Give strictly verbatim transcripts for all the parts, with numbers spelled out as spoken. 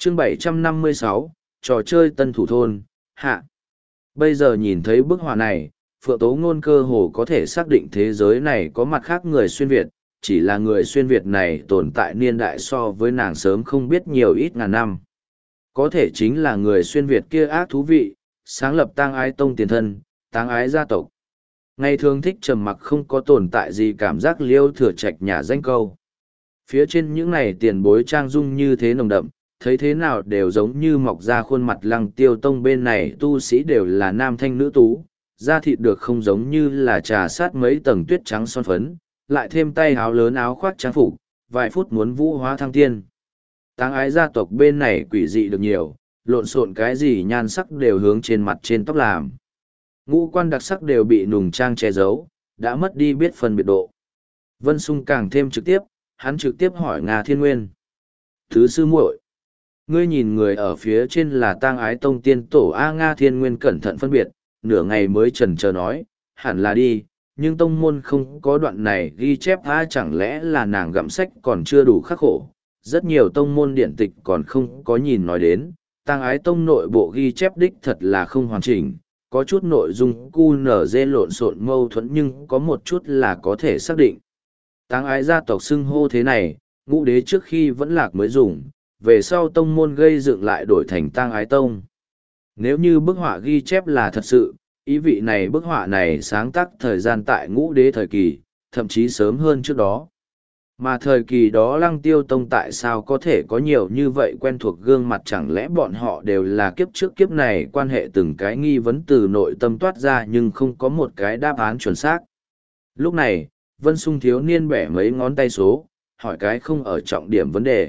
chương bảy trăm năm mươi sáu, trò chơi tân thủ thôn, hạ. Bây giờ nhìn thấy bức họa này, Phượng Tố Ngôn cơ hồ có thể xác định thế giới này có mặt khác người xuyên Việt, chỉ là người xuyên Việt này tồn tại niên đại so với nàng sớm không biết nhiều ít ngàn năm. Có thể chính là người xuyên Việt kia ác thú vị, sáng lập tang ái tông tiền thân, tang ái gia tộc. Ngày thường thích trầm mặc không có tồn tại gì cảm giác liêu thừa trạch nhà danh câu. Phía trên những này tiền bối trang dung như thế nồng đậm, thấy thế nào đều giống như mọc ra khuôn mặt lăng tiêu tông bên này tu sĩ đều là nam thanh nữ tú, da thịt được không giống như là trà sát mấy tầng tuyết trắng son phấn, lại thêm tay áo lớn áo khoác trang phục, vài phút muốn vũ hóa thăng tiên. Táng ái gia tộc bên này quỷ dị được nhiều, lộn xộn cái gì nhan sắc đều hướng trên mặt trên tóc làm. Ngũ quan đặc sắc đều bị nùng trang che giấu, đã mất đi biết phân biệt độ. Vân Sung càng thêm trực tiếp, hắn trực tiếp hỏi Nga Thiên Nguyên. Thứ sư muội, ngươi nhìn người ở phía trên là tang ái tông tiên tổ A. Nga Thiên Nguyên cẩn thận phân biệt, nửa ngày mới chần chờ nói, hẳn là đi, nhưng tông môn không có đoạn này ghi chép A, chẳng lẽ là nàng gặm sách còn chưa đủ khắc khổ. Rất nhiều tông môn điển tịch còn không có nhìn nói đến, tang ái tông nội bộ ghi chép đích thật là không hoàn chỉnh, có chút nội dung cu nở dê lộn xộn mâu thuẫn nhưng có một chút là có thể xác định. Táng ái gia tộc xưng hô thế này, ngũ đế trước khi vẫn lạc mới dùng, về sau tông môn gây dựng lại đổi thành tang ái tông. Nếu như bức họa ghi chép là thật sự, ý vị này bức họa này sáng tác thời gian tại ngũ đế thời kỳ, thậm chí sớm hơn trước đó. Mà thời kỳ đó Lăng Tiêu Tông tại sao có thể có nhiều như vậy quen thuộc gương mặt, chẳng lẽ bọn họ đều là kiếp trước kiếp này quan hệ từng cái nghi vấn từ nội tâm toát ra nhưng không có một cái đáp án chuẩn xác. Lúc này, Vân Sung thiếu niên bẻ mấy ngón tay số, hỏi cái không ở trọng điểm vấn đề.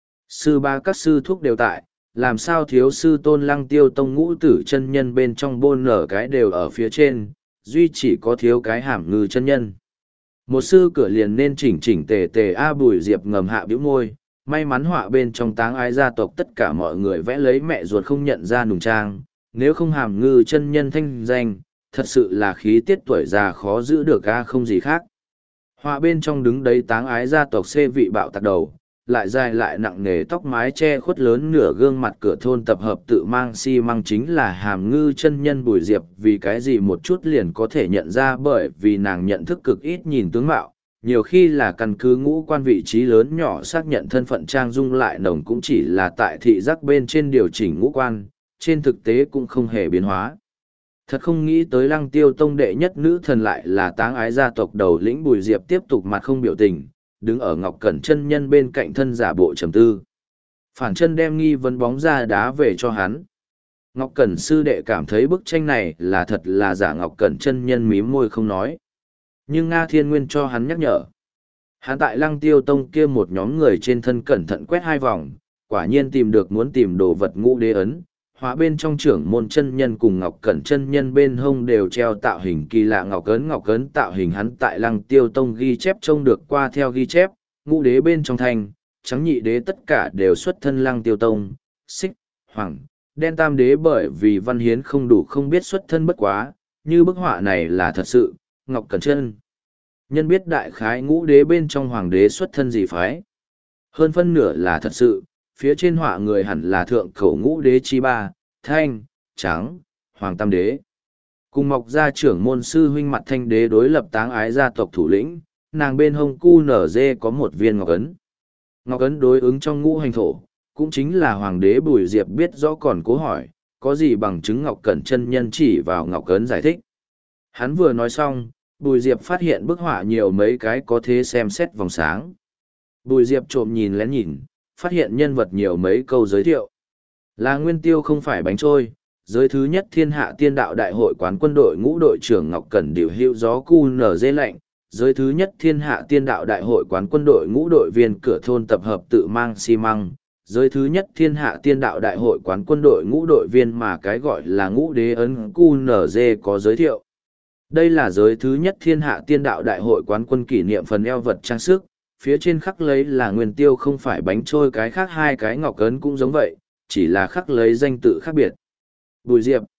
Sư ba các sư thúc đều tại, làm sao thiếu sư tôn Lăng Tiêu Tông ngũ tử chân nhân bên trong bôn nở cái đều ở phía trên, duy chỉ có thiếu cái hàm ngư chân nhân. Một sư cửa liền nên chỉnh chỉnh tề tề A. Bùi Diệp ngầm hạ bĩu môi, may mắn họa bên trong táng ái gia tộc tất cả mọi người vẽ lấy mẹ ruột không nhận ra nùng trang, nếu không hàm ngư chân nhân thanh danh, thật sự là khí tiết tuổi già khó giữ được A không gì khác. Họa bên trong đứng đấy táng ái gia tộc xê vị bạo tạc đầu, lại dài lại nặng nề tóc mái che khuất lớn nửa gương mặt cửa thôn tập hợp tự mang xi măng chính là hàm ngư chân nhân Bùi Diệp, vì cái gì một chút liền có thể nhận ra, bởi vì nàng nhận thức cực ít nhìn tướng mạo, nhiều khi là căn cứ ngũ quan vị trí lớn nhỏ xác nhận thân phận, trang dung lại nồng cũng chỉ là tại thị giác bên trên điều chỉnh ngũ quan, trên thực tế cũng không hề biến hóa. Thật không nghĩ tới Lăng Tiêu Tông đệ nhất nữ thần lại là táng ái gia tộc đầu lĩnh Bùi Diệp tiếp tục mặt không biểu tình, đứng ở Ngọc Cẩn chân nhân bên cạnh thân giả bộ trầm tư. Phản chân đem nghi vấn bóng ra đá về cho hắn. Ngọc Cẩn sư đệ cảm thấy bức tranh này là thật là giả. Ngọc Cẩn chân nhân mím môi không nói. Nhưng Nga Thiên Nguyên cho hắn nhắc nhở. Hắn tại Lăng Tiêu Tông kia một nhóm người trên thân cẩn thận quét hai vòng, quả nhiên tìm được muốn tìm đồ vật ngũ đế ấn. Hóa bên trong trưởng môn chân nhân cùng Ngọc Cẩn chân nhân bên hông đều treo tạo hình kỳ lạ ngọc ấn. Ngọc ấn tạo hình hắn tại Lăng Tiêu Tông ghi chép trông được qua theo ghi chép, ngũ đế bên trong thanh, trắng nhị đế tất cả đều xuất thân Lăng Tiêu Tông, xích, hoàng, đen tam đế bởi vì văn hiến không đủ không biết xuất thân bất quá, như bức họa này là thật sự, Ngọc Cẩn chân nhân biết đại khái ngũ đế bên trong hoàng đế xuất thân gì phái. Hơn phân nửa là thật sự, phía trên họa người hẳn là thượng khẩu ngũ đế chi ba, thanh, trắng, hoàng tam đế. Cùng mọc ra trưởng môn sư huynh mặt thanh đế đối lập táng ái gia tộc thủ lĩnh, nàng bên hông cu nở dê có một viên ngọc ấn. Ngọc ấn đối ứng trong ngũ hành thổ, cũng chính là hoàng đế Bùi Diệp biết rõ còn cố hỏi, có gì bằng chứng Ngọc Cẩn chân nhân chỉ vào ngọc ấn giải thích. Hắn vừa nói xong, Bùi Diệp phát hiện bức họa nhiều mấy cái có thể xem xét vòng sáng. Bùi Diệp trộm nhìn lén nhìn, phát hiện nhân vật nhiều mấy câu giới thiệu. Là Nguyên Tiêu không phải bánh trôi, giới thứ nhất thiên hạ tiên đạo đại hội quán quân đội ngũ đội trưởng Ngọc Cẩn điều hữu gió cu nở dê lạnh, giới thứ nhất thiên hạ tiên đạo đại hội quán quân đội ngũ đội viên cửa thôn tập hợp tự mang xi măng, giới thứ nhất thiên hạ tiên đạo đại hội quán quân đội ngũ đội viên mà cái gọi là ngũ đế ấn cu nở dê có giới thiệu. Đây là giới thứ nhất thiên hạ tiên đạo đại hội quán quân kỷ niệm phần eo vật trang sức, phía trên khắc lấy là Nguyên Tiêu không phải bánh trôi, cái khác hai cái ngọc ấn cũng giống vậy, chỉ là khắc lấy danh tự khác biệt. Bùi Diệp,